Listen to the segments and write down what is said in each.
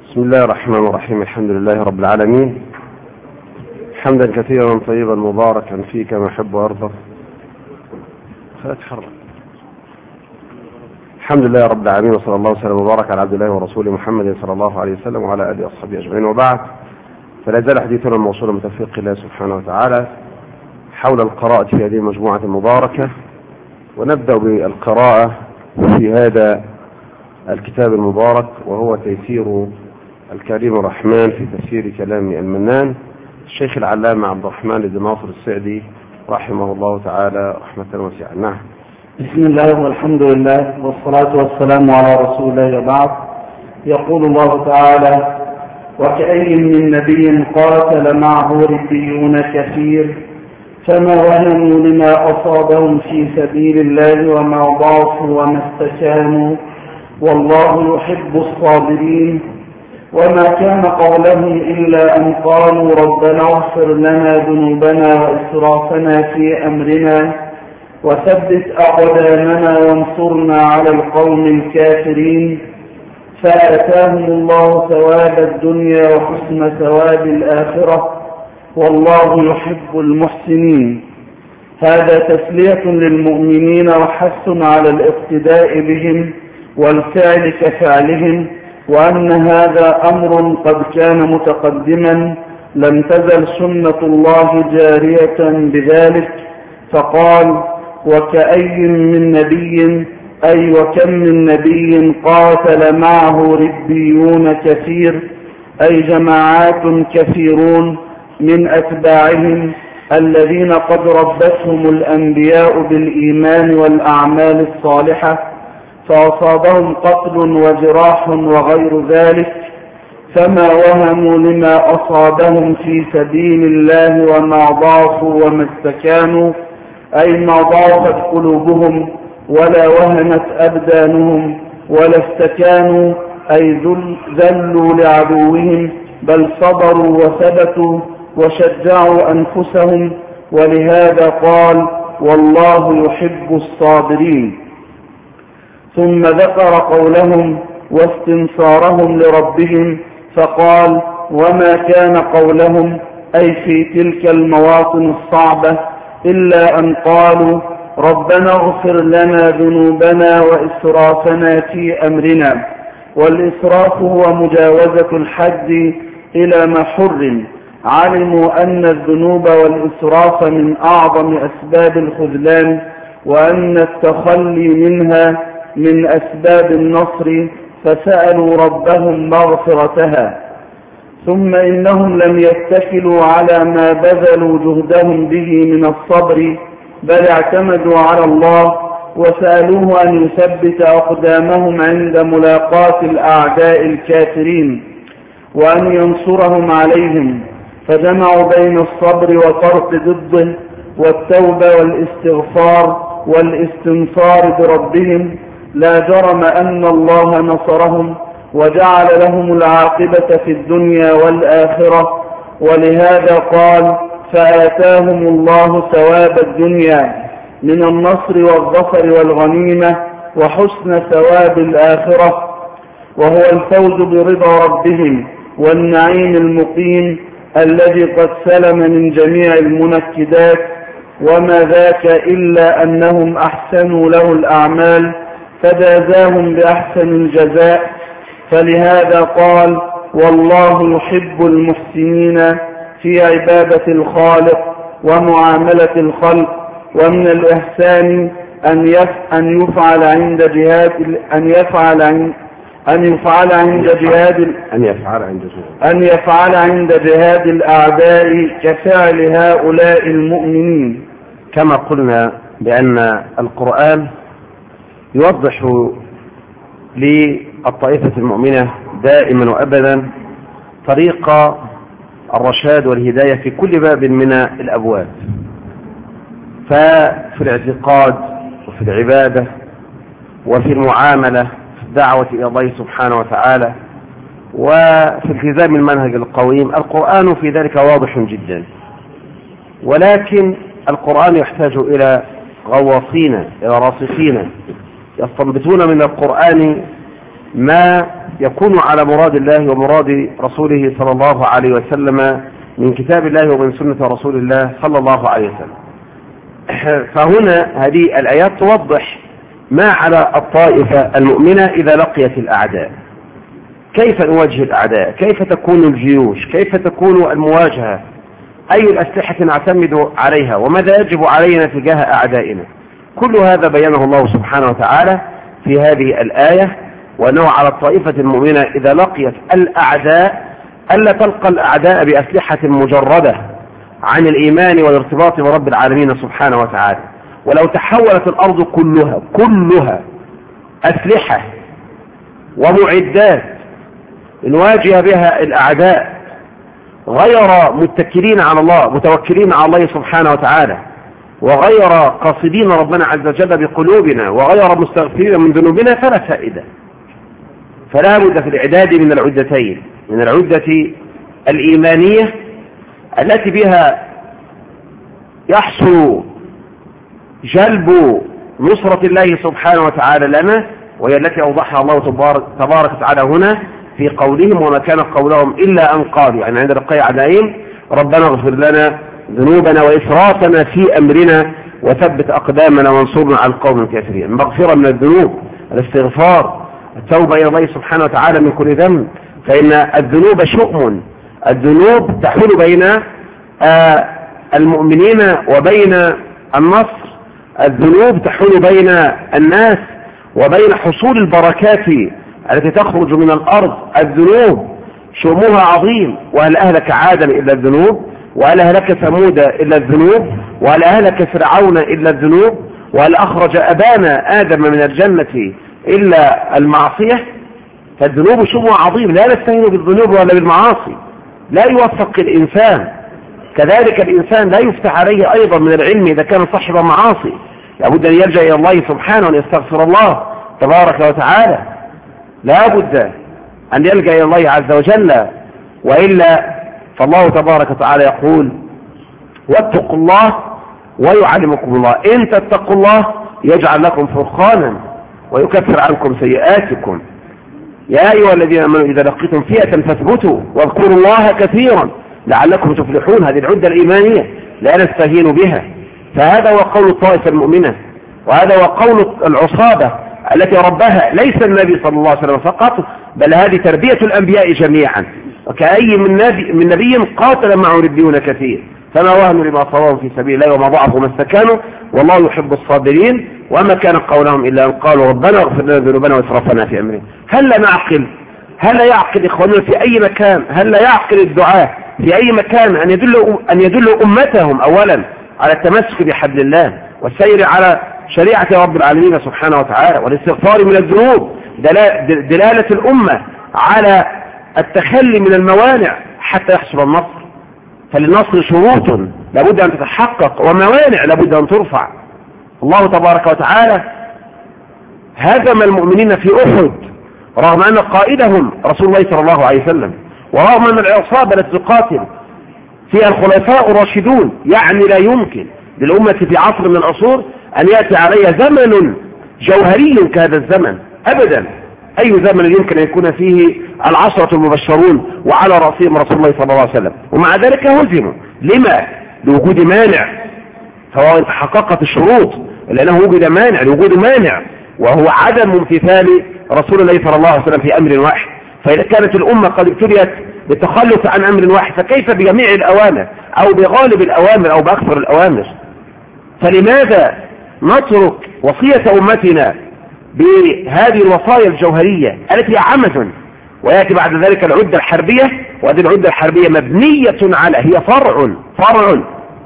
بسم الله الرحمن الرحيم. الحمد لله رب العالمين، حمدا كثيرا طيبا مباركا فيه كما يحب ويرضى. الحمد لله رب العالمين، وصلى الله وسلم وبارك على عبد الله ورسوله محمد صلى الله عليه وسلم وعلى اله واصحابه اجمعين، وبعد. فلا زال حديثنا الموصول من توفيق الله سبحانه وتعالى حول القراءة في هذه المجموعة المباركة، ونبدأ بالقراءة في هذا الكتاب المبارك، وهو تيسير الكريم الرحمن في تفسير كلام المنان الشيخ العلامة عبد الرحمن بن ناصر السعدي رحمه الله تعالى رحمة واسعة. نعم. بسم الله والحمد لله والصلاة والسلام على رسول الله وبعد. يقول الله تعالى: وكأي من نبي قاتل معه ربيون كثير فما وهنوا لما أصابهم في سبيل الله وما ضعفوا وما استكانوا والله يحب الصابرين. وما كان قولهم إلا أن قالوا ربنا اغفر لنا ذنوبنا وإسرافنا في أمرنا وثبت أقدامنا وانصرنا على القوم الكافرين. فآتاهم الله ثواب الدنيا وحسن ثواب الآخرة والله يحب المحسنين. هذا تسلية للمؤمنين وحث على الاقتداء بهم والفعل كفعلهم، وأن هذا أمر قد كان متقدما لم تزل سنة الله جارية بذلك. فقال: وكأي من نبي، أي وكم من نبي قاتل معه ربيون كثير، أي جماعات كثيرون من أتباعهم الذين قد ربتهم الأنبياء بالإيمان والأعمال الصالحة، فأصابهم قتل وجراح وغير ذلك، فما وهنوا لما أصابهم في سبيل الله وما ضعفوا وما استكانوا، أي ما ضعفت قلوبهم ولا وهنت أبدانهم ولا استكانوا، أي ذلوا لعدوهم، بل صبروا وثبتوا وشجعوا أنفسهم. ولهذا قال: والله يحب الصابرين. ثم ذكر قولهم واستنصارهم لربهم فقال: وما كان قولهم، أي في تلك المواطن الصعبة، إلا أن قالوا ربنا اغفر لنا ذنوبنا وإسرافنا في أمرنا. والإسراف هو مجاوزة الحد إلى ما حرم. علموا أن الذنوب والإسراف من أعظم أسباب الخذلان، وأن التخلي منها من أسباب النصر، فسألوا ربهم مغفرتها. ثم إنهم لم يتكلوا على ما بذلوا جهدهم به من الصبر، بل اعتمدوا على الله وسألوه أن يثبت أقدامهم عند ملاقاة الأعداء الكافرين، وأن ينصرهم عليهم، فجمعوا بين الصبر وترك ضده والتوبة والاستغفار والاستنصار بربهم. لا جرم أن الله نصرهم وجعل لهم العاقبة في الدنيا والآخرة. ولهذا قال: فآتاهم الله ثواب الدنيا من النصر والظفر والغنيمة وحسن ثواب الآخرة، وهو الفوز برضا ربهم والنعيم المقيم الذي قد سلم من جميع المنكدات. وما ذاك إلا أنهم أحسنوا له الأعمال فجازاهم بأحسن الجزاء. فلهذا قال: والله يحب المحسنين في عبادة الخالق ومعاملة الخلق. ومن الإحسان أن يفعل عند جهاد الأعداء كفعل هؤلاء المؤمنين. كما قلنا بأن القرآن يوضح للطائفة المؤمنة دائما وأبدا طريق الرشاد والهداية في كل باب من الأبواب، ففي الاعتقاد وفي العبادة وفي المعاملة في الدعوة إلى الله سبحانه وتعالى وفي التزام المنهج القويم. القرآن في ذلك واضح جدا، ولكن القرآن يحتاج إلى غواصين، إلى راسخين يستنبطون من القرآن ما يكون على مراد الله ومراد رسوله صلى الله عليه وسلم من كتاب الله ومن سنة رسول الله صلى الله عليه وسلم. فهنا هذه الآيات توضح ما على الطائفة المؤمنة إذا لقيت الأعداء، كيف نواجه الأعداء، كيف تكون الجيوش، كيف تكون المواجهة، أي الأسلحة نعتمد عليها، وماذا يجب علينا تجاه أعدائنا. كل هذا بينه الله سبحانه وتعالى في هذه الآية، وأنه على الطائفة المؤمنة إذا لقيت الأعداء ألا تلقى الأعداء بأسلحة مجردة عن الإيمان والارتباط برب العالمين سبحانه وتعالى. ولو تحولت الأرض كلها أسلحة ومعدات نواجه بها الأعداء غير متكلين على الله، متوكلين على الله سبحانه وتعالى، وغير قاصدين ربنا عز وجل بقلوبنا، وغير مستغفرين من ذنوبنا، فلا فائدة. فلا بد في الإعداد من العدتين، من العدة الإيمانية التي بها يحصل جلب نصرة الله سبحانه وتعالى لنا، وهي التي أوضحها الله تبارك وتعالى هنا في قولهم: وما كان قولهم إلا أن قالوا، يعني عند لقاء أعدائهم: ربنا اغفر لنا ذنوبنا وإسرافنا في أمرنا وثبت أقدامنا وانصرنا على القوم الكافرين. المغفرة من الذنوب، الاستغفار، التوبة إلى الله سبحانه وتعالى من كل ذنب، فإن الذنوب شؤم، الذنوب تحول بين المؤمنين وبين النصر، الذنوب تحول بين الناس وبين حصول البركات التي تخرج من الأرض. الذنوب شؤمها عظيم، وهل أهلك عادا إلا الذنوب، وهل أهلك ثمود إلا الذنوب، وهل أهلك فرعون إلا الذنوب، وهل أخرج أبانا آدم من الجنة إلا المعصية. فالذنوب شؤمها عظيم، لا نستهين بالذنوب ولا بالمعاصي، لا يوفق الإنسان. كذلك الإنسان لا يفتح عليه أيضا من العلم إذا كان صاحب معاصي، لابد أن يلجأ إلى الله سبحانه وأن يستغفر الله تبارك وتعالى، لا بد أن يلجأ إلى الله عز وجل، وإلا فالله تبارك وتعالى يقول: واتقوا الله ويعلمكم الله، إن تتقوا الله يجعل لكم فرقانا ويكفر عنكم سيئاتكم. يا أيها الذين آمنوا إذا لقيتم فئة فاثبتوا واذكروا الله كثيرا لعلكم تفلحون. هذه العدة الإيمانية لا نستهين بها. فهذا هو قول الطائفة المؤمنة، وهذا هو قول العصابة التي ربها ليس النبي صلى الله عليه وسلم فقط، بل هذه تربية الأنبياء جميعا. وكأي من نبي قاتل معه ربيون كثير، فما وهنوا لما صابهم في سبيل الله وما ضعفوا ما استكانوا، والله يحب الصابرين. وما كان قولهم إلا أن قالوا ربنا اغفر لنا ذنوبنا واسرافنا في أمرنا. هل لا نعقل؟ هل لا يعقل إخواننا في أي مكان؟ هل لا يعقل الدعاة في أي مكان أن يدلوا أمتهم أولا على التمسك بحبل الله والسير على شريعة رب العالمين سبحانه وتعالى والاستغفار من الذنوب، دلالة الأمة على التخلي من الموانع حتى يحصل النصر. فللنصر شروط لابد أن تتحقق، وموانع لابد أن ترفع. الله تبارك وتعالى هزم المؤمنين في أحد رغم أن قائدهم رسول الله صلى الله عليه وسلم، ورغم أن العصابة التي تقاتل فيها الخلفاء الراشدون. يعني لا يمكن للأمة في عصر من العصور أن يأتي عليها زمن جوهري كهذا الزمن أبدا. أي زمن يمكن أن يكون فيه العشرة المبشرون وعلى رأسهم رسول الله صلى الله عليه وسلم، ومع ذلك هزموا. لما؟ لوجود مانع. فهو تحققت الشروط لأنه وجد مانع، لوجود مانع، وهو عدم امتثال رسول الله صلى الله عليه وسلم في أمر واحد. فإذا كانت الأمة قد ابتليت بالتخلف عن أمر واحد، فكيف بجميع الأوامر أو بغالب الأوامر أو بأكثر الأوامر؟ فلماذا نترك وصية أمتنا بهذه الوصايا الجوهرية التي عمد، ويأتي بعد ذلك العدة الحربية؟ وهذه العدة الحربية مبنية على، هي فرع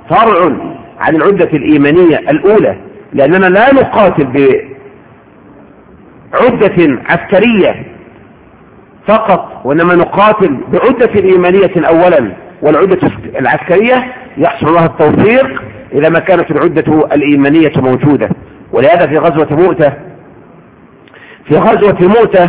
عن العدة الإيمانية الأولى، لأننا لا نقاتل بعدة عسكرية فقط، وإنما نقاتل بعدة إيمانية أولا. والعدة العسكرية يحصل لها التوفيق إذا ما كانت العدة الإيمانية موجودة. ولهذا في غزوة مؤتة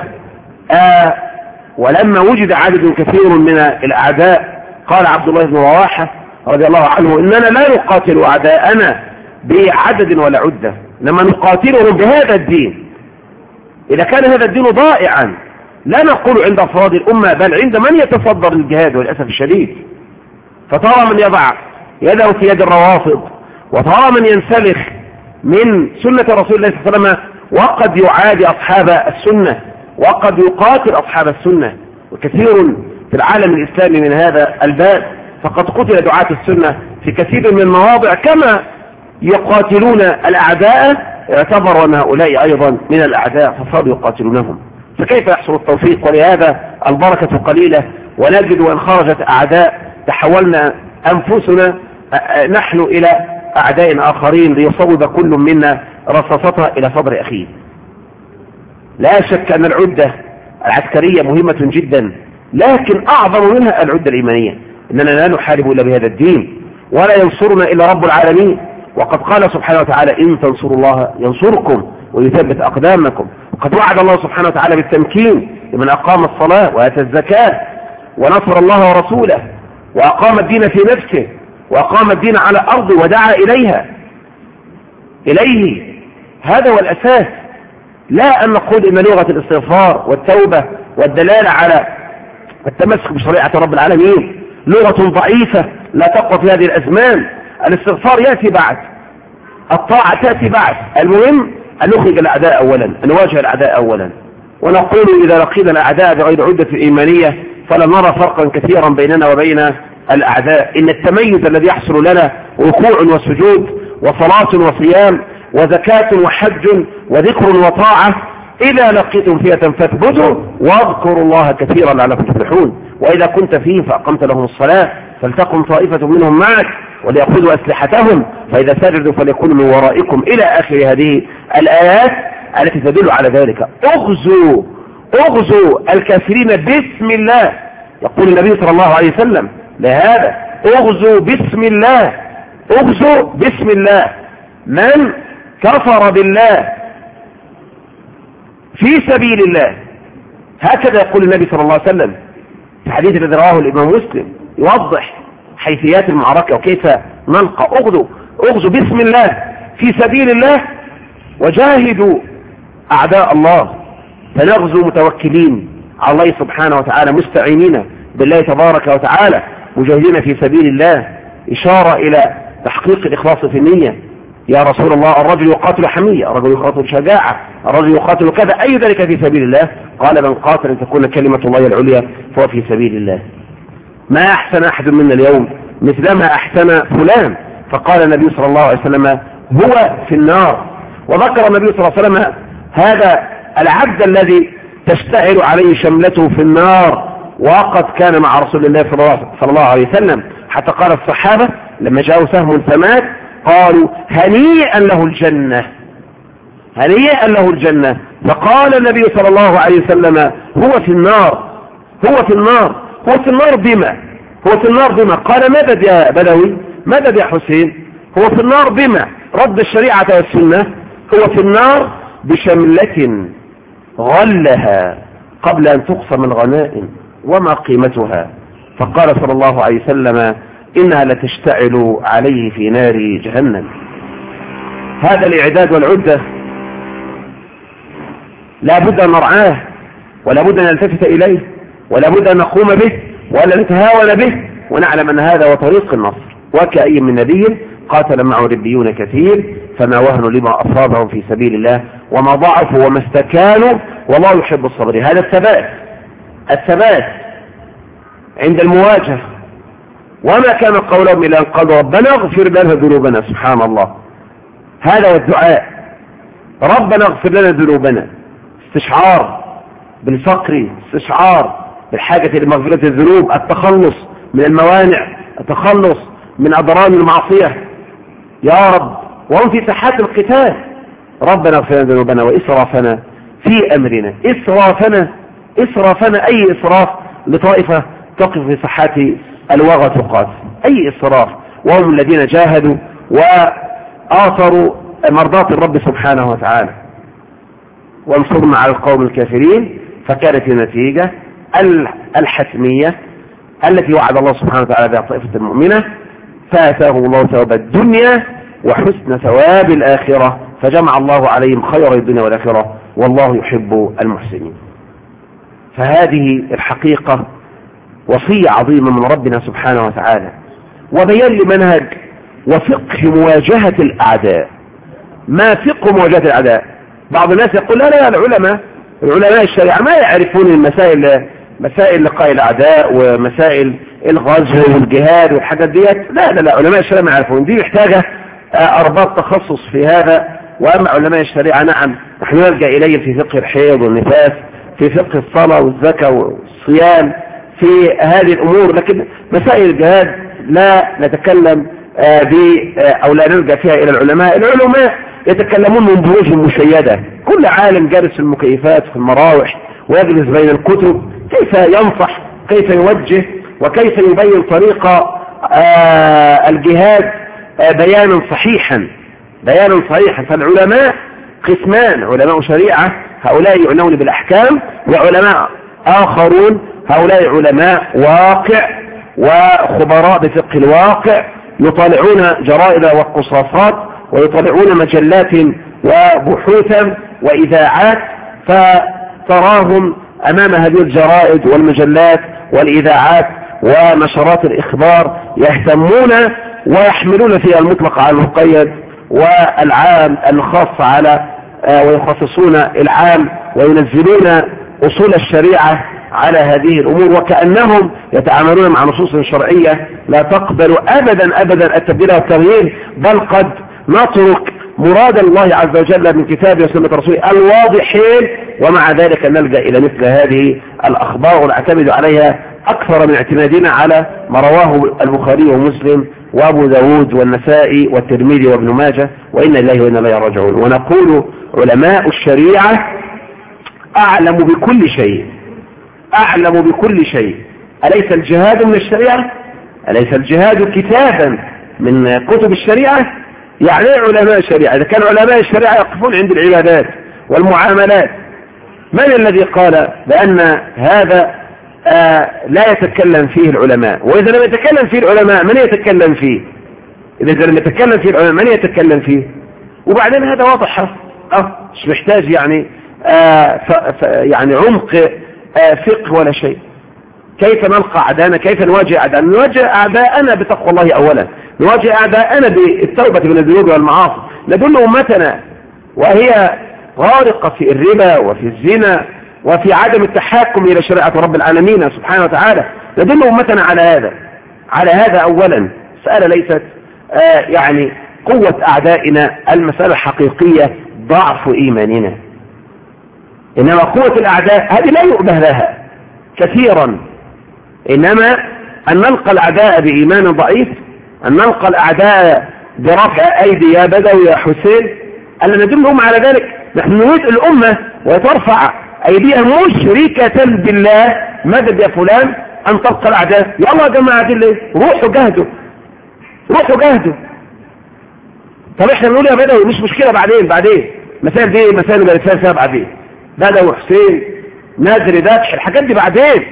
ولما وجد عدد كثير من الأعداء، قال عبد الله بن رواحة رضي الله عنه: إننا لا نقاتل أعداءنا بعدد ولا عدة، لما نقاتلهم بهذا الدين. إذا كان هذا الدين ضائعا لا نقول عند أفراد الأمة بل عند من يتصدر الجهاد والأسف الشديد. فترى من يضع يده في يد الروافض، وترى من ينسلخ من سنة رسول الله صلى الله عليه وسلم، وقد يعادي أصحاب السنة وقد يقاتل أصحاب السنة، وكثير في العالم الإسلامي من هذا الباب. فقد قتل دعاة السنة في كثير من المواضع كما يقاتلون الأعداء، يعتبر أن هؤلاء أيضا من الأعداء فصاروا يقاتلونهم. فكيف يحصل التوفيق؟ ولهذا البركة قليلة، ونجد أن خرجت أعداء تحولنا أنفسنا نحن إلى أعداء آخرين ليصوب كل منا رصاصتها إلى صدر أخيه. لا شك أن العدة العسكرية مهمة جدا، لكن أعظم منها العدة الإيمانية. إننا لا نحارب إلا بهذا الدين، ولا ينصرنا إلا رب العالمين. وقد قال سبحانه وتعالى: إن تنصروا الله ينصركم ويثبت أقدامكم. وقد وعد الله سبحانه وتعالى بالتمكين لمن أقام الصلاة وآتى الزكاة ونصر الله ورسوله وأقام الدين في نفسه وأقام الدين على الأرض ودعا إليه. هذا هو الأساس. لا أن نقول إن لغة الاستغفار والتوبة والدلالة على التمسك بشريعة رب العالمين لغة ضعيفة لا تقوى في هذه الأزمان. الاستغفار يأتي بعد، الطاعة تأتي بعد. المهم أن نخرج الأعداء أولا، أن نواجه الأعداء أولا. ونقول إذا لقينا الأعداء بغير عدة إيمانية فلا نرى فرقا كثيرا بيننا وبين الأعداء. إن التميز الذي يحصل لنا ركوع وسجود وصلاة وصيام وزكاة وحج وذكر وطاعة، إذا لقيتم فئة فاثبتوا واذكروا الله كثيرا لعلكم تفلحون. وإذا كنت فيهم فأقمت لهم الصلاة فلتقم طائفة منهم معك وليأخذوا أسلحتهم فإذا سجدوا فليكونوا من ورائكم، إلى آخر هذه الآيات التي تدل على ذلك. اغزوا الكافرين باسم الله. يقول النبي صلى الله عليه وسلم لهذا: اغزوا باسم الله، اغزوا باسم الله. من كفر بالله في سبيل الله، هكذا يقول النبي صلى الله عليه وسلم في حديث الذي رواه الإمام مسلم، يوضح حيثيات المعركة وكيف نلقى. اغزوا باسم الله في سبيل الله وجاهدوا أعداء الله. فنغزو متوكلين على الله سبحانه وتعالى، مستعينين بالله تبارك وتعالى، مجاهدين في سبيل الله. إشارة إلى تحقيق الإخلاص في النية. يا رسول الله، الرجل يقاتل حمية، الرجل يقاتل شجاعة، الرجل يقاتل كذا، أي ذلك في سبيل الله؟ قال: من قاتل أن تكون كلمة الله العليا فهو في سبيل الله. ما أحسن أحد منا اليوم مثلما أحسن فلان. فقال النبي صلى الله عليه وسلم: هو في النار. وذكر النبي صلى الله عليه وسلم هذا العبد الذي تشتعل عليه شملته في النار، وقد كان مع رسول الله صلى الله عليه وسلم، حتى قال الصحابة لما جاءوا سهم فمات قالوا: هنيئا له الجنة، هنيئا له الجنة. فقال النبي صلى الله عليه وسلم: هو في النار، هو في النار. هو في النار بما؟ هو في النار بما؟ قال: مدد يا بدوي، مدد يا حسين. هو في النار بما؟ رد الشريعة والسنة. هو في النار بشملة غلها قبل أن تقسم الغنائم، وما قيمتها؟ فقال صلى الله عليه وسلم: إنها لتشتعل عليه في نار جهنم. هذا الإعداد والعدة لا بد أن نرعاه، ولا بد أن نلتفت إليه، ولا بد أن نقوم به، ولا نتهاون به، ونعلم أن هذا هو طريق النصر. وكأي من نبي قاتل معه ربيون كثير فما وهنوا لما أصابهم في سبيل الله وما ضعفوا وما استكانوا والله يحب الصابرين. هذا الثبات عند المواجهة. وما كان قولهم إلا أن قالوا: ربنا اغفر لنا ذنوبنا. سبحان الله، هذا هو الدعاء: ربنا اغفر لنا ذنوبنا. استشعار بالفقر، استشعار بالحاجة لمغفرة الذنوب، التخلص من الموانع، التخلص من أضرار المعصية. يا رب، وهم في ساحات القتال: ربنا اغفر لنا ذنوبنا وإسرافنا في أمرنا. إسرافنا أي إسراف لطائفة تقف في ساحات الوغى تقاتل، أي إسراف، وهم الذين جاهدوا وآثروا مرضات الرب سبحانه وتعالى. وانصرنا على القوم الكافرين. فكانت النتيجة الحتمية التي وعد الله سبحانه وتعالى بها طائفة المؤمنة، فآتاهم الله ثواب الدنيا وحسن ثواب الآخرة، فجمع الله عليهم خير الدنيا والآخرة، والله يحب المحسنين. فهذه الحقيقة وصية عظيمة من ربنا سبحانه وتعالى، وبيان لمنهج وفقه مواجهة الأعداء. ما فقه مواجهة الأعداء؟ بعض الناس يقول لا العلماء الشريعة ما يعرفون مسائل لقاء الأعداء ومسائل الغزو والجهاد والحاجات ديت. لا علماء الشريعة ما يعرفون، دي محتاجة أرباب تخصص في هذا. وأما علماء الشريعة نعم نحن نلجأ إليه في فقه الحيض والنفاس، في فقه الصلاة والزكاة والصيام، في هذه الأمور. لكن مسائل الجهاد لا نتكلم أو لا نلجأ فيها إلى العلماء. العلماء يتكلمون من بروج مشيدة، كل عالم جالس في المكيفات في المراوح ويجلس بين الكتب كيف ينصح، كيف يوجه، وكيف يبين طريق الجهاد بيانا صحيحا. فالعلماء قسمان: علماء شريعة هؤلاء يعنون بالأحكام، وعلماء آخرون هؤلاء علماء واقع وخبراء بفقه الواقع، يطالعون جرائد وقصاصات ويطالعون مجلات وبحوثا وإذاعات، فتراهم أمام هذه الجرائد والمجلات والإذاعات ونشرات الإخبار يهتمون ويحملون فيها المطلق على المقيد والعام الخاص على ويخصصون العام، وينزلون أصول الشريعة على هذه الأمور، وكأنهم يتعاملون مع نصوص شرعية لا تقبل أبدا التبديل والتغيير، بل قد نترك مراد الله عز وجل من كتابه وسنة رسوله الواضحين، ومع ذلك نلجأ إلى مثل هذه الأخبار ونعتمد عليها أكثر من اعتمادنا على ما رواه البخاري ومسلم وأبو داود والنسائي والترمذي وابن ماجه، وإنا إليه وإنا إليه راجعون. ونقول علماء الشريعة أعلم بكل شيء. أليس الجهاد من الشريعة؟ أليس الجهاد كتابا من كتب الشريعة؟ يعني علماء الشريعة إذا كان علماء الشريعة يقفون عند العبادات والمعاملات، من الذي قال بأن هذا لا يتكلم فيه العلماء؟ وإذا لم يتكلم فيه العلماء من يتكلم فيه؟ إذا لم يتكلم فيه العلماء من يتكلم فيه؟ وبعدين هذا واضح، مش محتاج يعني عمق فقه ولا شيء. كيف نلقى أعداءنا؟ كيف نواجه أعداءنا؟ نواجه أعداءنا بتقوى الله أولا، نواجه أعداءنا بالتوبة من الذنوب والمعاصي، ندل أمتنا وهي غارقة في الربا وفي الزنا وفي عدم التحاكم إلى شريعة رب العالمين سبحانه وتعالى، ندل أمتنا على هذا أولا. مسألة ليست يعني قوة أعدائنا، المسألة حقيقية ضعف إيماننا، إنما قوة الأعداء هذه لا يؤبه لها كثيرا، إنما أن نلقى الأعداء بإيمان ضعيف، أن نلقى الأعداء برفع أيدي يا بدوي يا حسين، ألا ندلهم على ذلك. نحن نريد الأمة وترفع أيديها مشركة بالله، مدد يا فلان أن تلقى الأعداء، يا الله يا جماعة دل روحوا جهدوا. طب احنا نقول يا بدوي مش مشكلة، بعدين مسائل دي مسائل الإنسان فيها بعدين، بدوي حسين نادر ذبح الحاجات دي بعدين.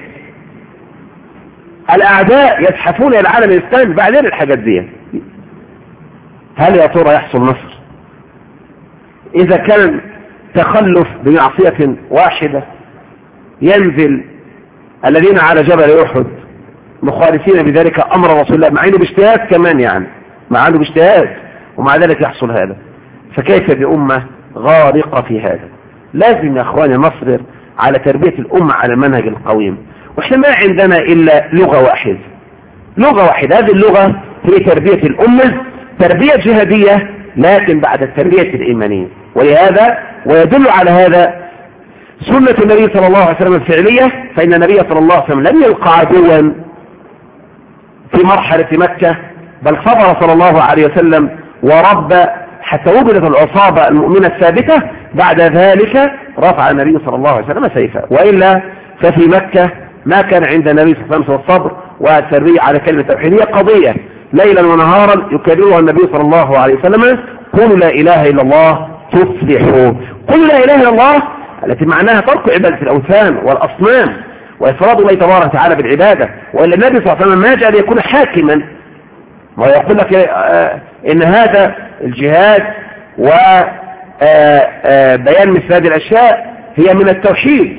الأعداء يزحفون إلى العالم الإسلامي بعدين الحاجات دي. هل يا ترى يحصل نصر إذا كان تخلف بمعصية واحدة ينزل الذين على جبل أحد مخالفين بذلك أمر رسول الله، مع أنه باجتهاد كمان، يعني مع أنه باجتهاد ومع ذلك يحصل هذا؟ فكيف بأمة غارقة في هذا؟ لازم يا أخواني نصبر على تربية الأمة على المنهج القويم. وإحنا ما عندنا إلا لغة واحدة، هذه اللغة هي تربية الأمة، تربية جهادية لكن بعد التربية الإيمانية. ولهذا ويدل على هذا سنة النبي صلى الله عليه وسلم الفعلية، فإن النبي صلى الله عليه وسلم لم يلقى عدوا في مرحلة مكة، بل صبر صلى الله عليه وسلم ورب حتى وجدت العصابة المؤمنة الثابتة. بعد ذلك رفع النبي صلى الله عليه وسلم سيفه، وإلا ففي مكة ما كان عند النبي صلى الله عليه وسلم الصبر والتربية على كلمة التوحيد. هي قضية ليلا ونهارا يكررها النبي صلى الله عليه وسلم: قولوا لا إله إلا الله تفلحوا. قولوا لا إله إلا الله التي معناها ترك عبادة الأوثان والأصنام وإفراد الله تبارك وتعالى بالعبادة. وإلا النبي صلى الله عليه وسلم ما جاء ليكون حاكما، ويقول لك إن هذا الجهاد وبيان مثل هذه الأشياء هي من التوحيد،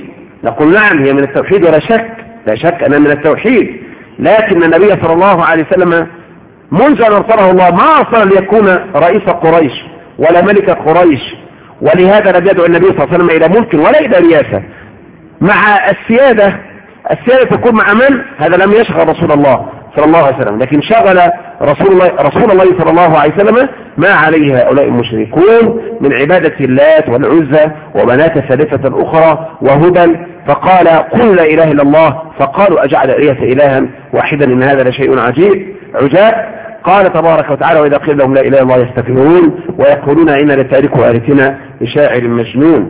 نقول نعم هي من التوحيد ولا شك، لا شك أنها من التوحيد، لكن النبي صلى الله عليه وسلم منذ أن أرسله الله ما أرسل ليكون رئيس قريش ولا ملك قريش، ولهذا لم يدعو النبي صلى الله عليه وسلم إلى ملك ولا إلى رياسة. مع السيادة تكون مع من؟ هذا لم يشغل رسول الله صلى الله عليه وسلم، لكن شغل رسول الله صلى الله عليه وسلم ما عليه هؤلاء المشركون من عبادة اللات والعزى ومناة الثالثة الأخرى وهبل، فقال قل لا إله إلا الله، فقالوا أجعل الآلهة إلها واحدا إن هذا لشيء عجاب. قال تبارك وتعالى وإذا قيل لهم لا إله إلا الله يستكبرون ويقولون إنا لتاركوا آلهتنا لشاعر مجنون.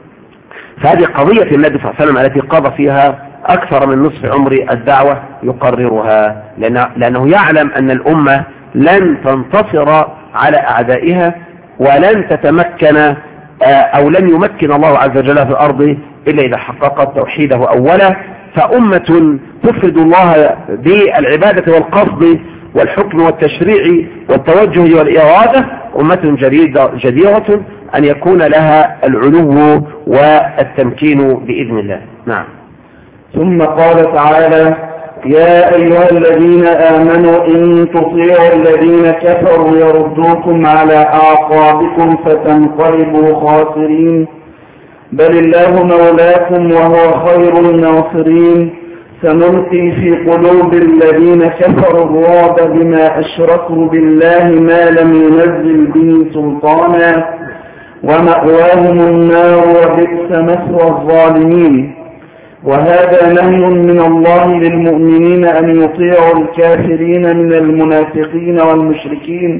فهذه قضية النبي صلى الله عليه وسلم التي قضى فيها أكثر من نصف عمر الدعوة يقررها، لأنه يعلم أن الأمة لن تنتصر على أعدائها ولن تتمكن أو لن يمكن الله عز وجل في الأرض إلا إذا حققت توحيده أولا. فأمة تفرد الله بالعبادة والقصد والحكم والتشريع والتوجه والإرادة أمة جديرة أن يكون لها العلو والتمكين بإذن الله. نعم. ثم قال تعالى يا أيها الذين آمنوا إن تطيعوا الذين كفروا يردوكم على أعقابكم فتنقلبوا خاسرين بل الله مولاكم وهو خير الناصرين سنلقي في قلوب الذين كفروا الرعب بما أشركوا بالله ما لم ينزل به سلطانا ومأواهم النار وبئس مثوى الظالمين. وهذا نهي من الله للمؤمنين أن يطيعوا الكافرين من المنافقين والمشركين،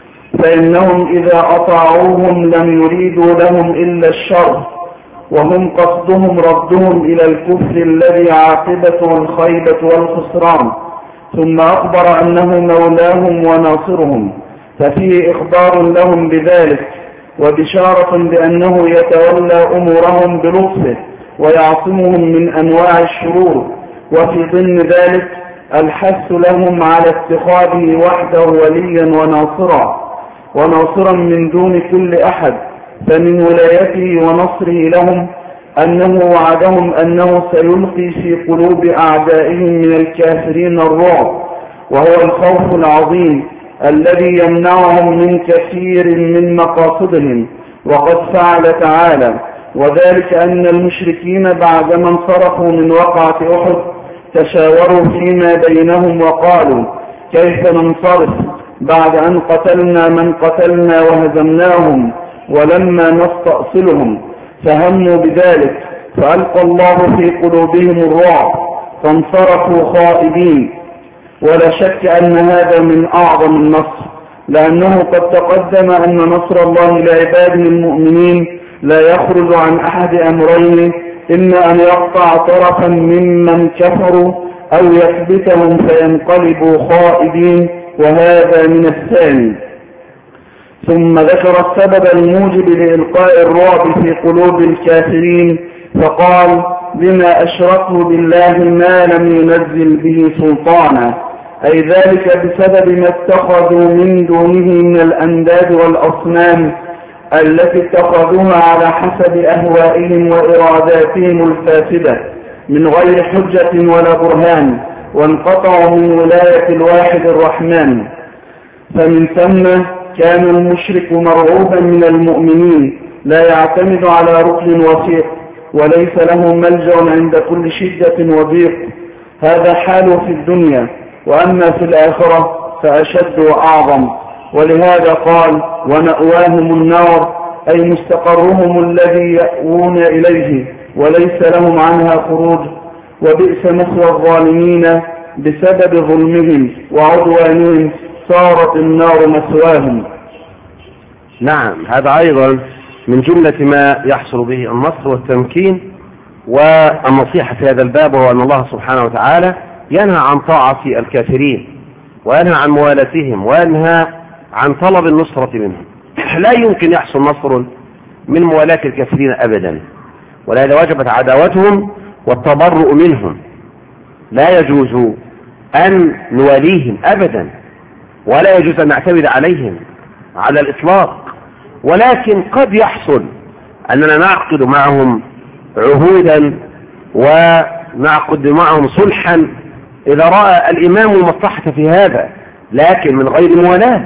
فإنهم إذا أطاعوهم لم يريدوا لهم إلا الشر، وهم قصدهم ردهم إلى الكفر الذي عاقبته الخيبة والخسران. ثم أخبر أنه مولاهم وناصرهم، ففيه إخبار لهم بذلك وبشارة بأنه يتولى أمورهم بلطفه ويعصمهم من أنواع الشرور، وفي ضمن ذلك الحث لهم على اتخاذه وحده وليا وناصرا من دون كل أحد. فمن ولايته ونصره لهم أنه وعدهم أنه سيلقي في قلوب أعدائهم من الكافرين الرعب، وهو الخوف العظيم الذي يمنعهم من كثير من مقاصدهم. وقد فعل تعالى وذلك أن المشركين بعدما انصرفوا من وقعة أحد تشاوروا فيما بينهم وقالوا كيف ننصرف بعد أن قتلنا من قتلنا وهزمناهم ولما نستأصلهم، فهموا بذلك فألقى الله في قلوبهم الرعب فانصرفوا خائبين. ولا شك أن هذا من أعظم النصر، لأنه قد تقدم أن نصر الله لعباده المؤمنين لا يخرج عن أحد أمرين، إما أن يقطع طرفا ممن كفروا أو يثبتهم فينقلبوا خائبين، وهذا من الثاني. ثم ذكر السبب الموجب لإلقاء الرعب في قلوب الكافرين فقال بما أشركوا بالله ما لم ينزل به سلطانا، أي ذلك بسبب ما اتخذوا من دونه من الأنداد والأصنام التي اتخذوها على حسب أهوائهم وإراداتهم الفاسدة من غير حجة ولا برهان، وانقطعوا من ولاية الواحد الرحمن. فمن ثم كان المشرك مرعوبا من المؤمنين لا يعتمد على ركن وثيق وليس له ملجأ عند كل شدة وضيق. هذا حاله في الدنيا، وأما في الآخرة فأشد وأعظم. ولهذا قال ومأواهم النار، أي مستقرهم الذي يأوون إليه وليس لهم عنها خروج. وبئس مثوى الظالمين بسبب ظلمهم وعدوانهم صارت النار مثواهم. نعم، هذا أيضا من جملة ما يحصل به النصر والتمكين والنصيحة في هذا الباب، وهو أن الله سبحانه وتعالى ينهى عن طاعة الكافرين وينهى عن موالاتهم وينهى عن طلب النصرة منهم. لا يمكن يحصل نصر من موالاة الكافرين أبدا، ولهذا وجبت عداوتهم والتبرؤ منهم. لا يجوز أن نواليهم أبدا، ولا يجوز أن نعتمد عليهم على الإطلاق، ولكن قد يحصل أننا نعقد معهم عهودا ونعقد معهم صلحا إذا رأى الإمام المصلحة في هذا، لكن من غير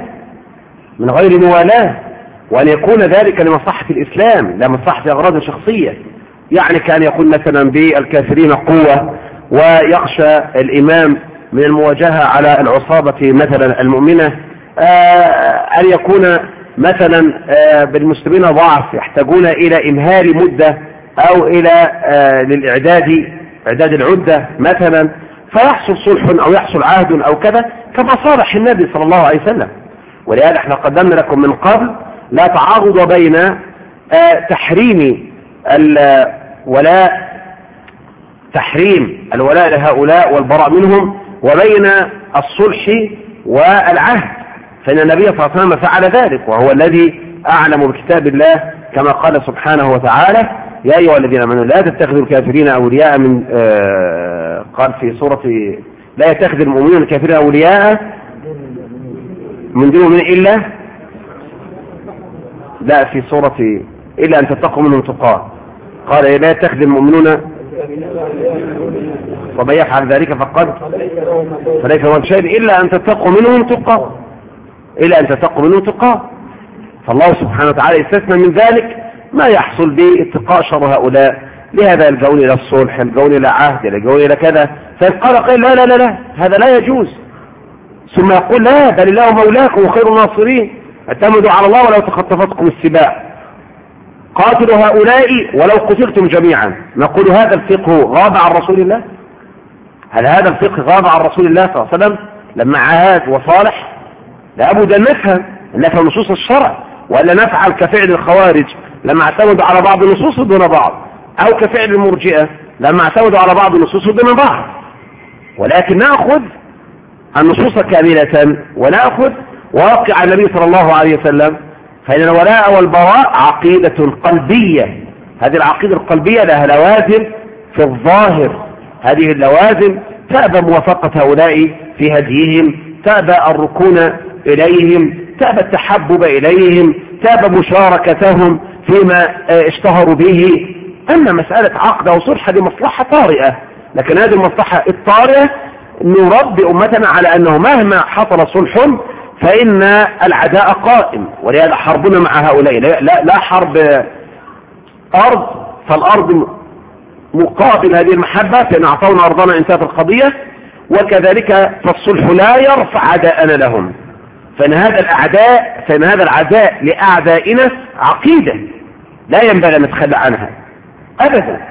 موالاة، وأن يكون ذلك لمصلحة الإسلام لا مصلحة أغراض شخصية. يعني كان يقول مثلا بالكافرين قوة، ويخشى الإمام من المواجهة على العصابة مثلا المؤمنة، أن يكون مثلا بالمسلمين ضعف يحتاجون إلى إمهال مدة أو إلى إعداد العدة مثلا، فيحصل صلح أو يحصل عهد أو كذا كما صالح النبي صلى الله عليه وسلم. ولهذا احنا قدمنا لكم من قبل لا تعارض بين تحريم الولاء لهؤلاء والبراء منهم وبين الصلح والعهد، فإن النبي صلى الله عليه وسلم فعل ذلك، وهو الذي أعلم بكتاب الله كما قال سبحانه وتعالى: يا أيها الذين آمنوا لا تتخذوا الكافرين أولياء من قال في سورة لا يتخذ المؤمنون الكافرين أولياء من دون المؤمنين لا في سورة إلا أن تتقوا منهم تقاه، قال لا يتخذ المؤمنون ومن يفعل ذلك فقد فليس هو شيء إلا أن تتقوا منهم تقاه. فالله سبحانه وتعالى استثنى من ذلك ما يحصل باتقاء شر هؤلاء، لهذا يلجؤون إلى الصلح، يلجؤون إلى عهد، يلجؤون إلى كذا، فقال لا هذا لا يجوز، ثم يقول لا بل الله مولاكم وخير الناصرين، اعتمدوا على الله ولو تخطفتكم السباع، قاتلوا هؤلاء ولو قتلتم جميعا. نقول هذا الفقه غاب عن رسول الله؟ هل هذا الفقه غاب عن رسول الله صلى الله عليه وسلم لما عاهد وصالح؟ لابد أن نفهم نصوص الشرع، ولا نفعل كفعل الخوارج لما اعتمدوا على بعض النصوص دون بعض، أو كفعل المرجئة لما اعتمدوا على بعض النصوص دون بعض. ولكن نأخذ النصوص كاملة ونأخذ واقع النبي صلى الله عليه وسلم، فإن الولاء والبراء عقيدة قلبية، هذه العقيدة القلبية لها لوازم في الظاهر، هذه اللوازم تأبى موافقة هؤلاء في هديهم، تأبى الركون إليهم، تأبى التحبب إليهم، تأبى مشاركتهم فيما اشتهروا به. أما مسألة عقد أو صلح هذه مصلحة طارئة، لكن هذه المصلحة الطارئة نربي أمتنا على أنه مهما حصل صلح فإن العداء قائم، ولهذا حربنا مع هؤلاء لا حرب أرض، فالأرض مقابل هذه المحبة، فإن أعطونا أرضنا انتهت القضية، وكذلك فالصلح لا يرفع عداءنا لهم، فإن هذا العداء لأعدائنا عقيدة لا ينبغي أن نتخلى عنها أبدا.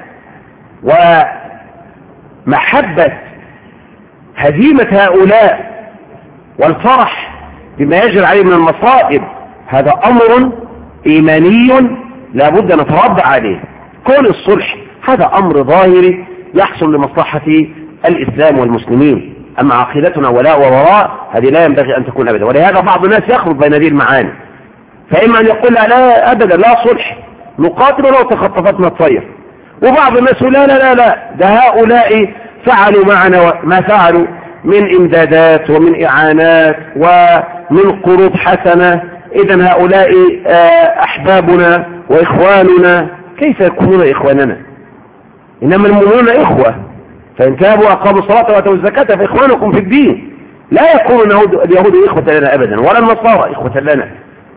ومحبة هزيمة هؤلاء والفرح بما يجري عليه من المصائب هذا أمر إيماني لا بد أن نتربى عليه. كون الصلح هذا أمر ظاهري يحصل لمصلحة الإسلام والمسلمين، أما عقيدتنا ولاء ووراء هذه لا ينبغي أن تكون أبدا. ولهذا بعض الناس يخلط بين هذه المعاني، فإما أن يقول لا أبدا لا صلح، نقاتل ولو تخطفتنا الطير، وبعض الناس لا ده هؤلاء فعلوا معنا ما فعلوا من إمدادات ومن إعانات ومن قروض حسنة، إذن هؤلاء أحبابنا وإخواننا. كيف يكونون إخواننا؟ إنما المؤمنون إخوة، فإن تابوا وأقاموا الصلاة وآتوا الزكاة فإخوانكم في الدين. لا يكون اليهود إخوة لنا أبدا، ولا النصارى إخوة لنا،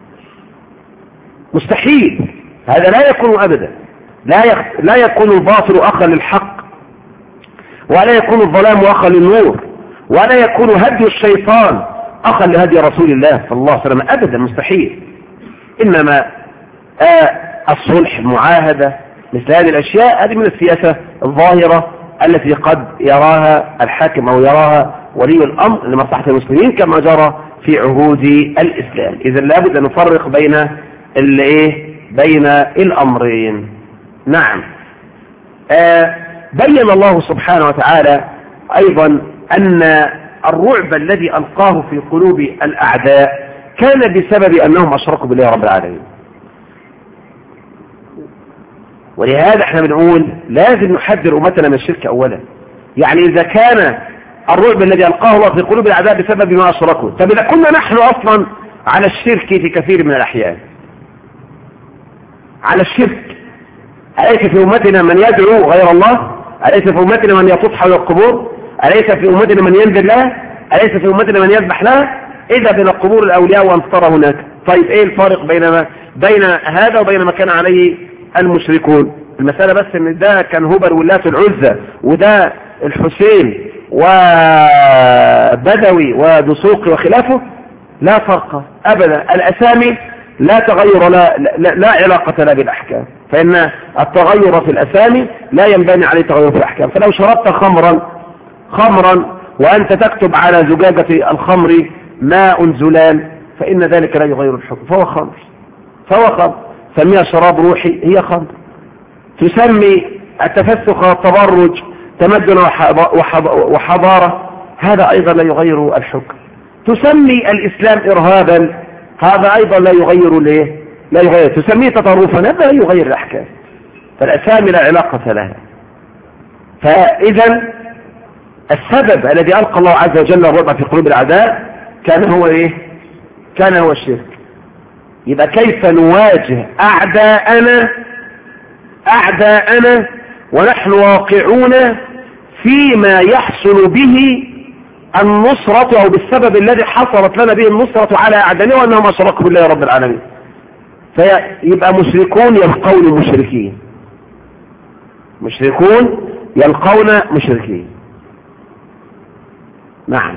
مستحيل، هذا لا يكون أبدا. لا يكون الباطل أخا للحق، ولا يكون الظلام أخا للنور، ولا يكون هدي الشيطان أخا لهدي رسول الله صلى الله عليه وسلم أبدا، مستحيل. إنما الصلح، المعاهدة، مثل هذه الأشياء هذه من السياسة الظاهرة التي قد يراها الحاكم أو يراها ولي الأمر لمصلحة المسلمين كما جرى في عهود الإسلام. إذا لابد أن نفرق بين الأمرين. نعم. بين الله سبحانه وتعالى أيضا أن الرعب الذي ألقاه في قلوب الأعداء كان بسبب أنهم أشركوا بالله رب العالمين. ولهذا احنا بنقول لازم نحذر أمتنا من الشرك أولا. يعني إذا كان الرعب الذي ألقاه الله في قلوب الأعداء بسبب ما أشركوا، طب إذا كنا نحن أصلا على الشرك في كثير من الأحيان، على الشرك، أليس في أمتنا من يدعو غير الله؟ أليس في أمتنا من يطوف حول القبور؟ أليس في أمتنا من ينذر لها؟ أليس في أمتنا من يذبح لها؟ إذا بين القبور الأولياء وأمطر هناك. طيب إيه الفارق بين هذا وبين ما كان عليه المشركون؟ المسألة بس إن ده كان هبل واللات العزى، وده الحسين وبدوي ودسوقي وخلافه. لا فرق أبدا. الأسامي لا تغير لا علاقة لا بالأحكام، فإن التغير في الأسامي لا ينبني عليه تغير في الأحكام. فلو شربت خمرا وأنت تكتب على زجاجة الخمر ماء زلال فإن ذلك لا يغير الحكم، فهو خمر. سميها شراب روحي، هي خمر. تسمي التفسخ والتبرج تمدن وحضارة، هذا أيضا لا يغير الحكم. تسمي الإسلام إرهابا، هذا أيضا لا يغير لا يغير. تسميه تطرفا، هذا لا يغير الأحكام. فالأسامي لا علاقة لها. فإذا السبب الذي ألقى الله عز وجل الرعب في قلوب الأعداء كان هو كان هو الشرك. يبقى كيف نواجه أعداءنا ونحن واقعون فيما يحصل به النصرة، أو بالسبب الذي حصلت لنا به النصرة على أعدائنا وأنهم أشركوا بالله رب العالمين. فيبقى مشركون يلقون مشركين. نعم.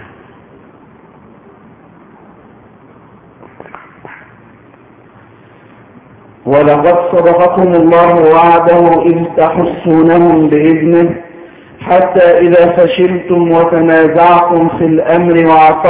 ولقد صدقكم الله وعده إذ تحسونهم بإذنه حتى إذا فشلتم وتنازعتم في الأمر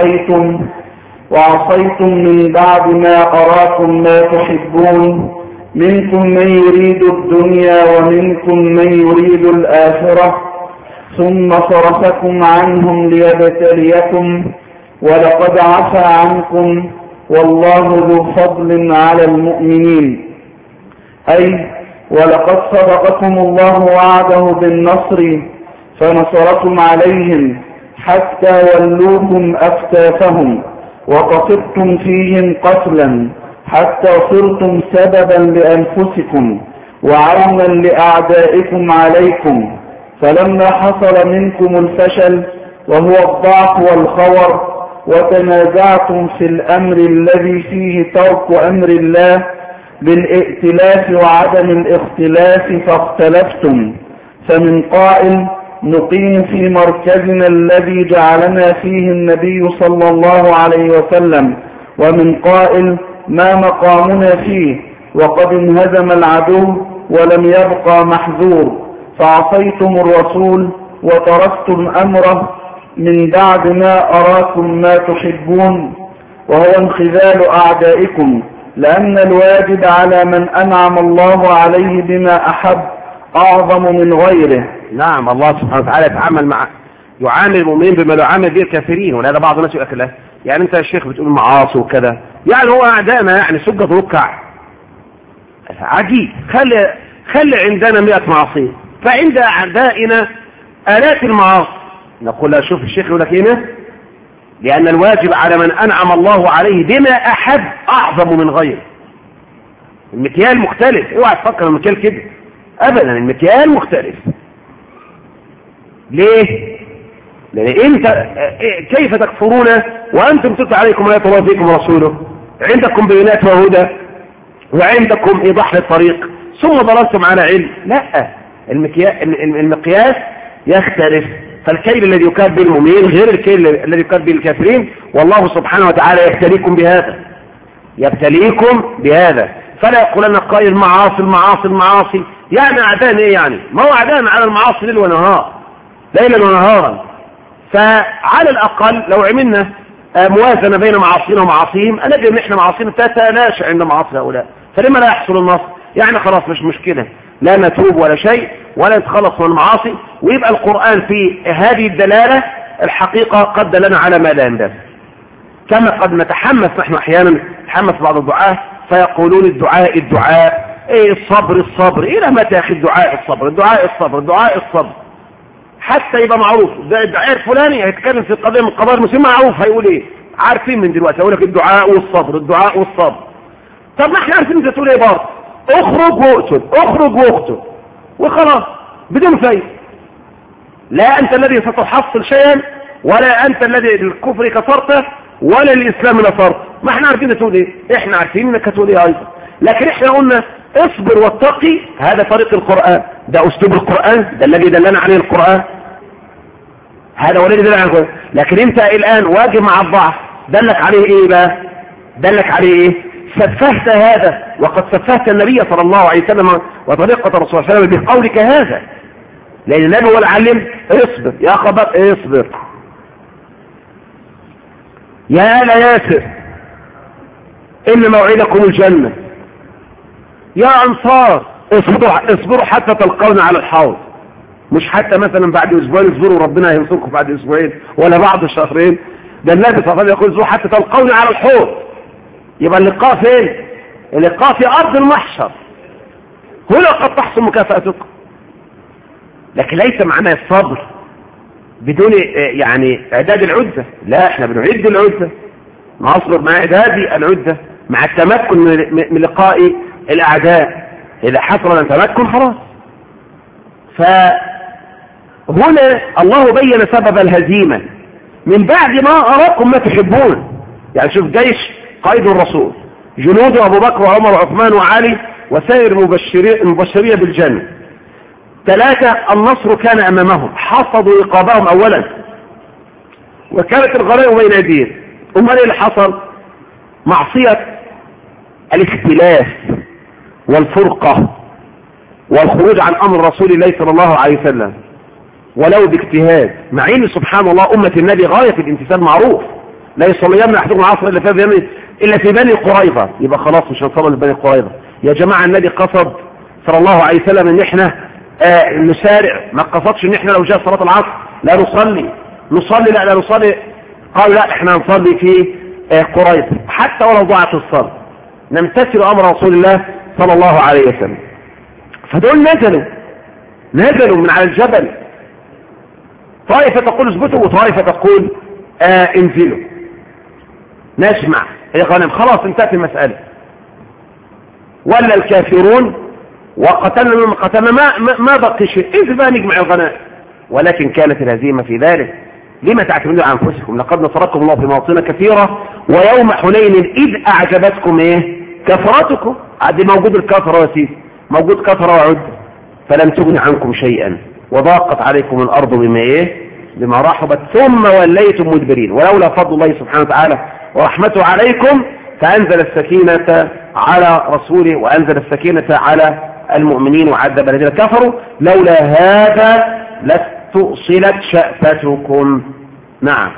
وعصيتم من بعد ما أراكم ما تحبون منكم من يريد الدنيا ومنكم من يريد الآخرة ثم صرفكم عنهم ليبتليكم ولقد عفى عنكم والله ذو فضل على المؤمنين. أي ولقد صدقكم الله وعده بالنصر فنصركم عليهم حتى ولوكم أكتافهم وقصدتم فيهم قتلا حتى صرتم سببا لأنفسكم وعونا لأعدائكم عليكم. فلما حصل منكم الفشل وهو الضعف والخور وتنازعتم في الأمر الذي فيه ترك أمر الله بالائتلاف وعدم الاختلاف فاختلفتم، فمن قائل نقيم في مركزنا الذي جعلنا فيه النبي صلى الله عليه وسلم، ومن قائل ما مقامنا فيه وقد انهزم العدو ولم يبقى محذور، فعصيتم الرسول وتركتم أمره من بعد ما أراكم ما تحبون، وهو انخذال أعدائكم، لأن الواجب على من أنعم الله عليه بما أحب أعظم من غيره. نعم. الله سبحانه وتعالى يعامل المؤمنين بما يعامل به الكافرين. ولهذا بعض الناس يقول لك يعني أنت يا شيخ بتقول معاصي وكذا، يعني هو أعدائنا يعني سجد ركع. عجيب. خلي عندنا 100 معاصي، فعند أعدائنا آلاف المعاصي. نقول لا، شوف الشيخ يقول لك هنا لأن الواجب على من أنعم الله عليه بما أحب أعظم من غيره. المكيال مختلف. اوعى تفكر المكيال كده أبدا، المكيال مختلف. ليه؟ لأن أنت كيف تكفرون وأنتم تتلى عليكم آيات الله فيكم ورسوله، عندكم بينات وهدى وعندكم إيضاح للطريق، ثم ضللتم على علم. لا، المقياس يختلف. فالكيل الذي يكاد به المؤمنين غير الكيل الذي يكاد به الكافرين، والله سبحانه وتعالى يبتليكم بهذا. فلا يقولن قائل المعاصي يعني أعداء ايه؟ يعني ما هو أعداء على المعاصي ليل ونهار، ليلا ونهارا. فعلى الأقل لو عملنا موازنة بين معاصينا ومعاصيهم نجد ان احنا معاصينا تتلاشى عند معاصي هؤلاء، فلما لا يحصل النصر؟ يعني خلاص مش مشكلة، لا نتوب ولا شيء ولا نتخلص من المعاصي، ويبقى القرآن في هذه الدلالة الحقيقة قد دلنا على ما لا يندفع. كما قد نتحمس نحن احيانا، نتحمس بعض الدعاة فيقولون الدعاء ايه الصبر الى متى يا اخي الدعاء الصبر حتى يبقى معروف. ده الدعاء الفلاني هيتكلم في قضية من قضايا المسلمين معروف هيقول ايه، عارفين من دلوقتي هقول لك الدعاء والصبر. طب ما احنا عارفين انت تقول ايه برضه، اخرج واقتل وخلاص بدون فايدة. لا أنت الذي ستحصل شيئا، ولا أنت الذي الكفر كفرته، ولا الإسلام نصرت. ما احنا عارفين تقول ايه، احنا عارفين انك هتقول ايه ايضا، لكن احنا قلنا اصبر واتقي، هذا طريق القرآن، ده اسلوب القرآن، ده الذي دلنا عليه القرآن، هذا هو الذي دلنا عليه القرآن. لكن انت الان واجه مع الضعف، دلك عليه ايه بقى؟ دلك عليه ايه؟ سفهت هذا، وقد سفهت النبي صلى الله عليه وسلم وطريقة الرسول صلى الله عليه وسلم بقولك هذا، لان النبي هو العلم. اصبر يا خبر، اصبر يا آل ياسر، إن موعدكم الجنة. يا أنصار اصبروا حتى تلقون على الحوض، مش حتى مثلا بعد أسبوعين اصبروا ربنا ينصركم بعد أسبوعين ولا بعد شهرين، ده النبي صلى الله عليه وسلم يقول اصبروا حتى تلقون على الحوض. يبقى اللقاء فين؟ اللقاء في أرض المحشر، هنا قد تحصل مكافأتكم. لكن ليس معناه الصبر بدون يعني اعداد العدة، لا احنا بنعد العدة، نصبر مع اعداد العدة، مع التمكن من لقاء الاعداء. اذا حصل التمكن خلاص. فهنا الله بين سبب الهزيمة من بعد ما اراكم ما تحبون. يعني شوف جيش قائد الرسول، جنود ابو بكر وعمر وعثمان وعلي وسائر المبشرين بالجنة، 3 النصر كان امامهم، حصدوا رقابهم اولا، وكانت الغنائم بين ايديهم. امال ايه اللي حصل؟ معصية الاختلاف والفرقة والخروج عن امر رسول الله صلى الله عليه وسلم ولو باجتهاد، مع ان سبحان الله امة النبي غاية الامتثال معروف، لا يصلين احدكم العصر الا في بني قريظة. يبقى خلاص مش هنصلي لبني قريظة يا جماعة. النبي قصد صلى الله عليه وسلم ان احنا نسارع، ما قصدش ان احنا لو جاء صلاة العصر لا نصلي لا نصلي. قالوا لا احنا نصلي في قريظة حتى ولو ضاعت الصلاة، نمتثل امر رسول الله صلى الله عليه وسلم. فدول نزلوا من على الجبل، طائفة تقول اثبتوا وطائفة تقول انزلوا نجمع يا غنم، خلاص انتهت المسألة. ولا الكافرون وقتلنا من قتلنا ما بقي شيء، إذ بقى نجمع الغنائم. ولكن كانت الهزيمة في ذلك. لما تعتمدون على أنفسكم؟ لقد نصركم الله في مواطن كثيرة ويوم حنين إذ أعجبتكم كثرتكم. عاد موجود الكثرة يا سيدي، موجود كثرة وعد، فلم تغن عنكم شيئا وضاقت عليكم الأرض بما رحبت ثم وليتم مدبرين. ولولا فضل الله سبحانه وتعالى ورحمته عليكم فأنزل السكينة على رسوله وأنزل السكينة على المؤمنين وعذب الذين كفروا، لولا هذا لاستؤصلت شأفتكم. نعم.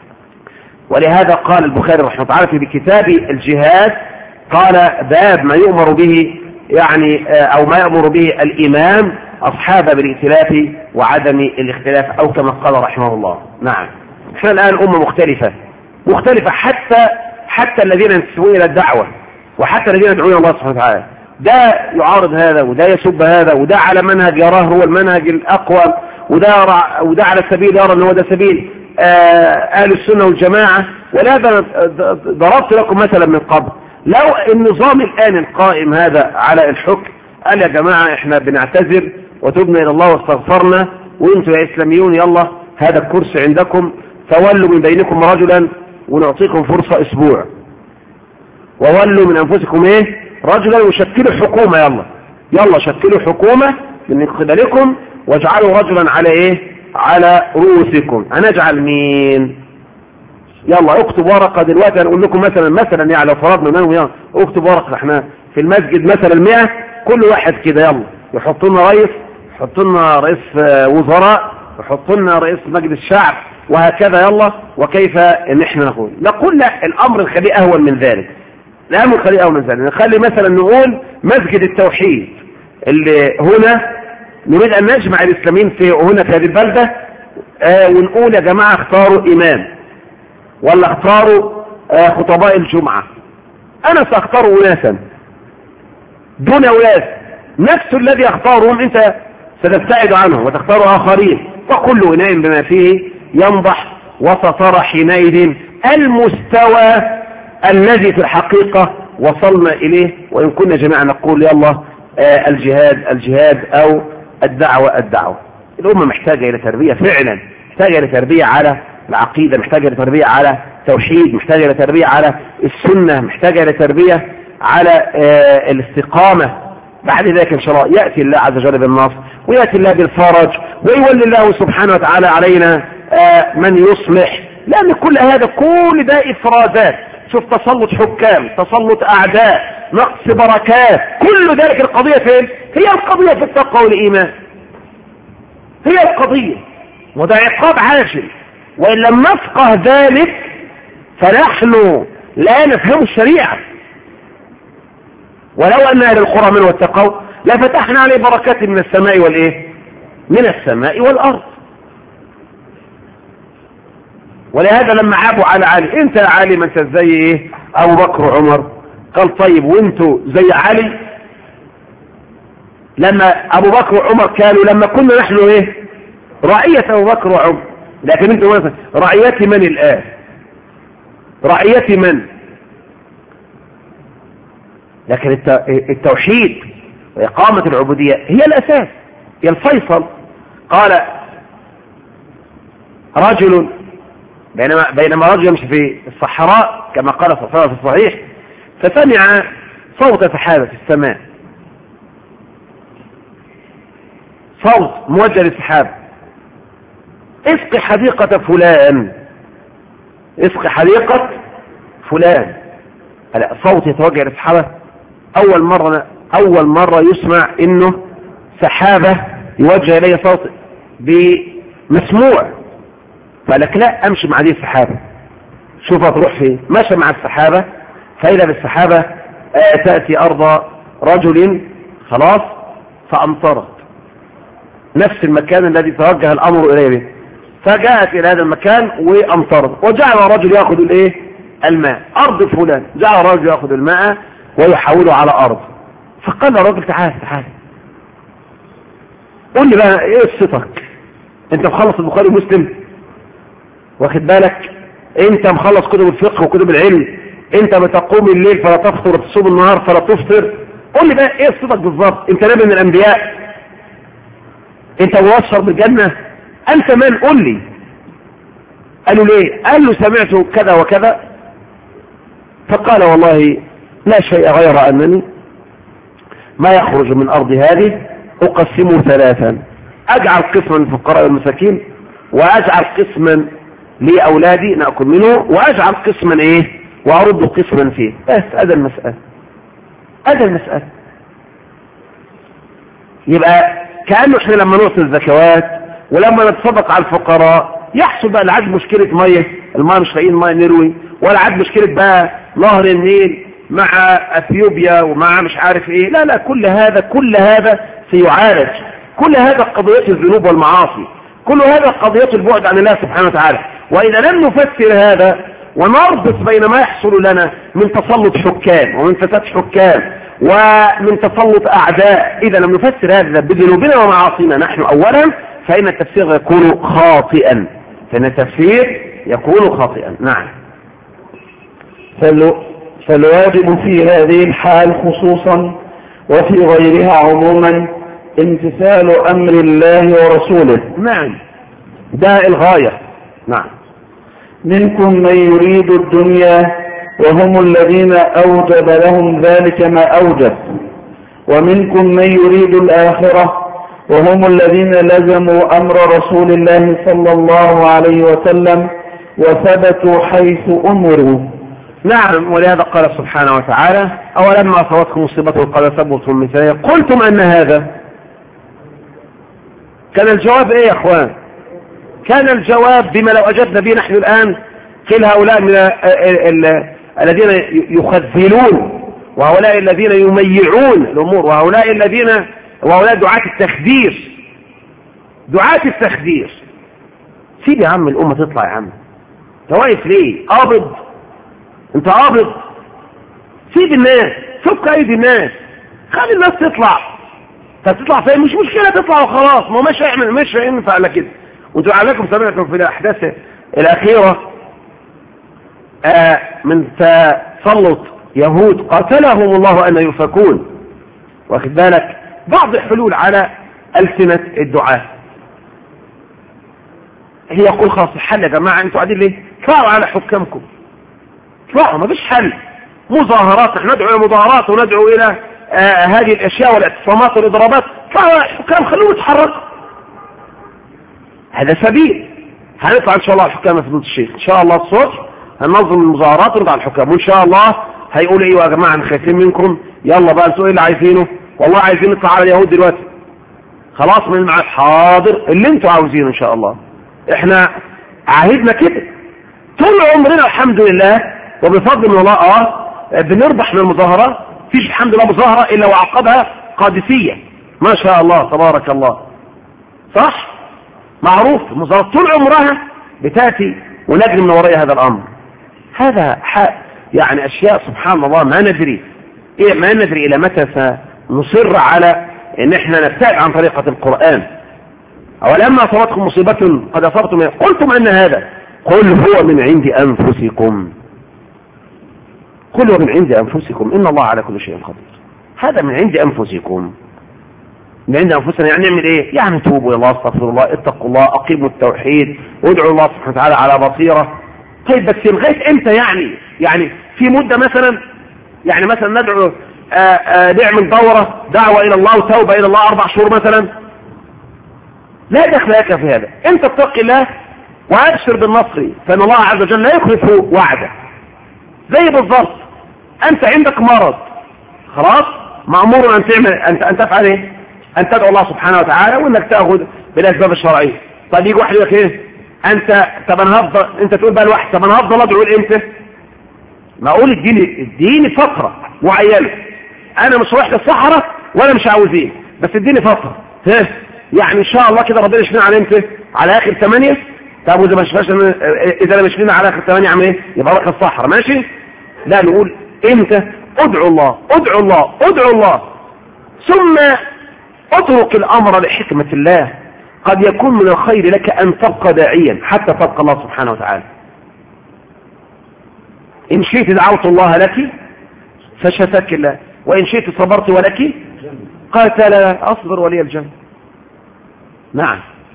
ولهذا قال البخاري رحمه الله تعالى في كتاب الجهاد، قال باب ما يؤمر به يعني أو ما يأمر به الإمام أصحاب بالائتلاف وعدم الاختلاف، أو كما قال رحمه الله. نعم. احنا الآن أمة مختلفة حتى الذين ينتسبون إلى الدعوة، وحتى الذين يدعون الله سبحانه وتعالى، ده يعارض هذا وده يسب هذا، وده على منهج يراه هو المنهج الأقوى، وده على سبيل يرى أنه ده سبيل أهل السنة والجماعة. ولهذا ضربت لكم مثلا من قبل، لو النظام الآن القائم هذا على الحكم قال يا جماعة احنا بنعتذر وتبنا إلى الله واستغفرنا، وانتم يا إسلاميون يلا هذا الكرسي عندكم، فولوا من بينكم رجلا ونعطيكم فرصة أسبوع، وولوا من أنفسكم رجلا وشكلوا حكومة، يلا شكلوا حكومة من قبلكم واجعلوا رجلا على على رؤوسكم. هنجعل مين؟ يلا اكتب ورقة دلوقتي. هنقول لكم مثلا يعني لو فرضنا انه اكتب ورقة، احنا في المسجد مثلا 100، كل واحد كده يلا يحطوا لنا رئيس، يحطوا لنا رئيس وزراء، يحطوا لنا رئيس مجلس الشعب، وهكذا. يلا وكيف ان احنا نقول لا، الامر نخليه اهون من ذلك، الامر نخليه اهون من ذلك. نخلي مثلا نقول مسجد التوحيد اللي هنا نريد ان نجمع الاسلاميين في هنا في هذه البلدة، ونقول يا جماعة اختاروا امام ولا اختاروا خطباء الجمعة. انا ساختار اناسا دون أولاد، نفس الذي اختارهم انت ستبتعد عنه وتختار آخرين، وكل إناء بما فيه ينضح، وسترى حينئذ المستوى الذي في الحقيقة وصلنا إليه، وإن كنا جميعا نقول يلا الجهاد أو الدعوة. الأمة محتاجة إلى تربية فعلا، محتاجة إلى تربية على العقيدة، محتاجة إلى تربية على توحيد، محتاجة إلى تربية على السنة، محتاجة إلى تربية على الاستقامة. بعد ذلك إن شاء الله يأتي الله عز وجل بالنصر، ويأتي الله بالفرج، ويولي الله سبحانه وتعالى علينا من يصلح. لأن كل ده إفرازات. شوف تسلط حكام، تسلط أعداء، نقص بركات، كل ذلك القضية فين؟ هي القضية في التقوى والإيمان، هي القضية، وده عقاب عاجل. وإن لم نفقه ذلك فنحن لا نفهم الشريعة. ولو أن أهل القرى منه واتقوا لفتحنا عليه بركات من السماء والإيه؟ من السماء والأرض. ولهذا لما عابوا على علي، انت يا علي ما انت زي ايه ابو بكر وعمر، قال طيب وانتوا زي علي. لما ابو بكر وعمر كانوا، لما كنا نحن ايه رعية ابو بكر وعمر، لكن انتوا مثلا رعية من الان؟ رعية من؟ لكن التوحيد وإقامة العبودية هي الأساس، هي الفيصل. قال رجل بينما رجل يمشي في الصحراء كما قال صلى الله عليه وسلم في الصحيح، فسمع صوت سحابة في السماء، صوت موجه للسحاب: اسق حديقة فلان، اسق حديقة فلان. صوت يتوجه للسحابة. أول مرة يسمع إنه سحابة يوجه إليه صوت بمسموع. فقالك لا أمشي مع دي السحابة، شوفها تروح فين. مشى مع السحابة، فإذا بالسحابة تأتي أرض رجل خلاص فأمطرت نفس المكان الذي توجه الأمر إليه، فجاءت إلى هذا المكان وأمطرت. وجعل الرجل يأخذ الإيه؟ الماء. أرض فلان، جعل الرجل يأخذ الماء ويحوله على أرض. فقال الرجل تعال قل لي بقى إيه قصتك؟ أنت مخلص البخاري ومسلم، واخد بالك؟ أنت مخلص كتب الفقه وكتب العلم، أنت بتقوم الليل فلا تفطر وتصوم النهار فلا تفطر. قل لي بقى إيه قصتك بالظبط؟ أنت نبي من الأنبياء؟ أنت مبشر بالجنة؟ أنت من؟ قل لي. قالوا ليه؟ قال له سمعت كذا وكذا. فقال والله لا شيء غير أنني ما يخرج من أرض هذه أقسمه ثلاثا، أجعل قسما للفقراء والمساكين، وأجعل قسما لأولادي نأكل منه، وأجعل قسما إيه وأرد قسما فيه. بس هذا المسألة. يبقى كأنه احنا لما نوصل الزكوات ولما نتصدق على الفقراء يحصل بقى لا عاد مشكلة مية، المية مش لاقيين مية نروي، ولا عاد مشكلة بقى نهر النيل مع اثيوبيا ومع مش عارف ايه. لا كل هذا سيعالج. كل هذا قضية الذنوب والمعاصي، كل هذا قضية البعد عن الله سبحانه وتعالى. وإذا لم نفسر هذا ونربط بين ما يحصل لنا من تسلط حكام ومن فساد حكام ومن تسلط أعداء، إذا لم نفسر هذا بذنوبنا ومعاصينا نحن أولا، فإن التفسير يكون خاطئا. نعم. فالواجب في هذه الحال خصوصا وفي غيرها عموما امتثال أمر الله ورسوله. نعم، ده الغاية. نعم. منكم من يريد الدنيا وهم الذين أوجب لهم ذلك ما أوجب، ومنكم من يريد الآخرة وهم الذين لزموا أمر رسول الله صلى الله عليه وسلم وثبتوا حيث أمروا. نعم. ولهذا قال سبحانه وتعالى: أولما أصابتكم مصيبة قد أصابتكم مثلها قلتم أن هذا. كان الجواب إيه يا أخوان؟ كان الجواب بما لو أجبنا به نحن الآن: كل هؤلاء من الذين يخذلون، وهؤلاء الذين يميعون الأمور، وهؤلاء دعاة التخدير. سيب يا عم الأمة تطلع. يا عم انت واقف ليه؟ انت قابض. سيب الناس، فك ايدي الناس، خلي الناس تطلع. تطلع فين؟ مش مشكلة تطلع وخلاص، ما مش ينفع على كده. وانتوا عليكم سمعتم في الأحداث الأخيرة من تسلط يهود قاتلهم الله أن يفكون، واخد بالك؟ بعض الحلول على ألسنة الدعاة. هي يقول خلاص الحل يا جماعة، انتوا قاعدين ليه؟ اطلعوا على حكامكم، اطلعوا، ما فيش حل. مظاهرات، نحن ندعو الى مظاهرات وندعو الى هذه الاشياء والاعتصامات والاضرابات، اطلعوا على الحكام خلوهم يتحركوا، هذا سبيل. هنطلع ان شاء الله على الحكام يا فضيلة الشيخ، ان شاء الله الصبح هننظم المظاهرات ونطلع على الحكام، وان شاء الله هيقولوا ايوه يا جماعه احنا خايفين منكم، يلا بقى انتوا ايه اللي عايزينه؟ والله عايزين نطلع على اليهود دلوقتي، خلاص من الميعاد، حاضر اللي انتوا عاوزينه ان شاء الله. احنا عهدنا كده طول عمرنا الحمد لله وبفضل من الله بنربح من المظاهرات. فيش الحمد لله مظاهره الا وعقبها قادسيه، ما شاء الله تبارك الله، صح؟ معروف المظاهرات طول عمرها بتاتي ونجري من وراء هذا الامر. هذا يعني اشياء سبحان الله ما ندري ما ندري الى متى سنصر على ان احنا نبتعد عن طريقة القرآن. اولما اصابتكم مصيبة قد اصبتم قلتم ان هذا، قل هو من عند انفسكم، قل هو من عند انفسكم ان الله على كل شيء قدير. هذا من عند انفسكم، من عند انفسنا، يعني نعمل ايه؟ يعني توبوا الى الله، استغفروا الله، اتقوا الله، اقيموا التوحيد، وادعوا الله سبحانه وتعالى على بصيرة. طيب بس لغايه امتى؟ يعني في مدة مثلا، يعني مثلا ندعو نعمل دورة دعوة الى الله وتوبة الى الله 4 شهور مثلا، لا دخل لك في هذا. انت اتق الله وابشر بالنصر، فان الله عز وجل لا يخلف وعده. زي بالضبط انت عندك مرض، خلاص مأمور ان تعمل ان تفعل ايه؟ ان تدعو الله سبحانه وتعالى وانك تاخذ بالاسباب الشرعيه. طب يجي واحد يقول لك ايه؟ طب انا هفضل، انت تقول بقى لواحد طب انا هفضل ادعو امتى؟ ما اقول اديني فتره معينه، انا مش رايح للصحراء ولا مش عاوزين، بس اديني فتره، يعني ان شاء الله كده ربنا يشفينا على امتى؟ على اخر 8. طب واذا ما شفاش، اذا لم يشفينا على اخر 8 اعمل ايه؟ يبقى رايح الصحراء، ماشي؟ لا، نقول امتى؟ ادعو الله ادعو الله ادعو الله، ثم اترك الامر لحكمة الله. قد يكون من الخير لك ان تبقى داعيا حتى تلقى الله سبحانه وتعالى. ان شئت دعوت الله لك فشفاك الله، وان شئت صبرت ولك قالت لا اصبر ولي الجنة. نعم.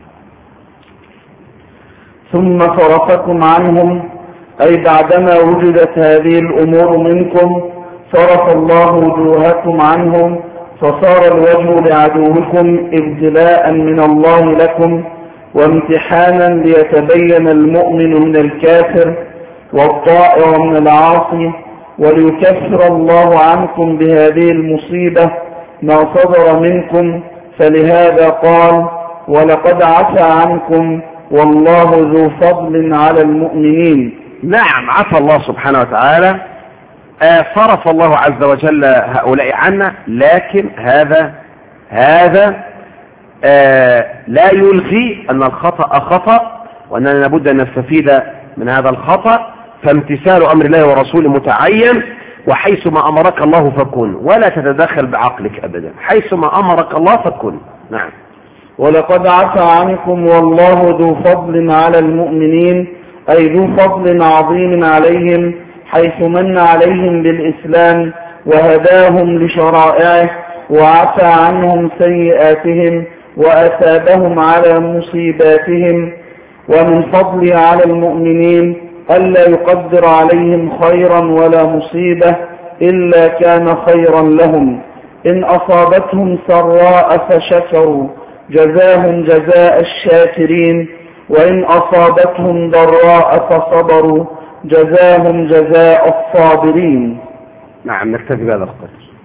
ثم صرفكم عنهم، أي بعدما وجدت هذه الأمور منكم صرف الله وجوهكم عنهم، فصار الوجه لعدوكم ابتلاء من الله لكم وامتحانا ليتبين المؤمن من الكافر والطائع من العاصي، وليكفر الله عنكم بهذه المصيبة ما صدر منكم. فلهذا قال ولقد عفى عنكم والله ذو فضل على المؤمنين. نعم، عفى الله سبحانه وتعالى، صرف الله عز وجل هؤلاء عنا، لكن هذا لا يلغي أن الخطأ خطأ، وأننا لابد أن نستفيد من هذا الخطأ. فامتثال أمر الله ورسوله متعين، وحيثما أمرك الله فكن، ولا تتدخل بعقلك أبدا، حيثما أمرك الله فكن. نعم. ولقد عفى عنكم والله ذو فضل على المؤمنين، أي ذو فضل عظيم عليهم، حيث من عليهم بالإسلام وهداهم لشرائعه، وعفى عنهم سيئاتهم وأثابهم على مصيباتهم. ومن فضله على المؤمنين ألا يقدر عليهم خيرا ولا مصيبة إلا كان خيرا لهم. إن أصابتهم سراء فشكروا جزاهم جزاء الشاكرين، وإن أصابتهم ضراء فصبروا جزاهم جزاء الصابرين. نعم، نكتفي بهذا القدر.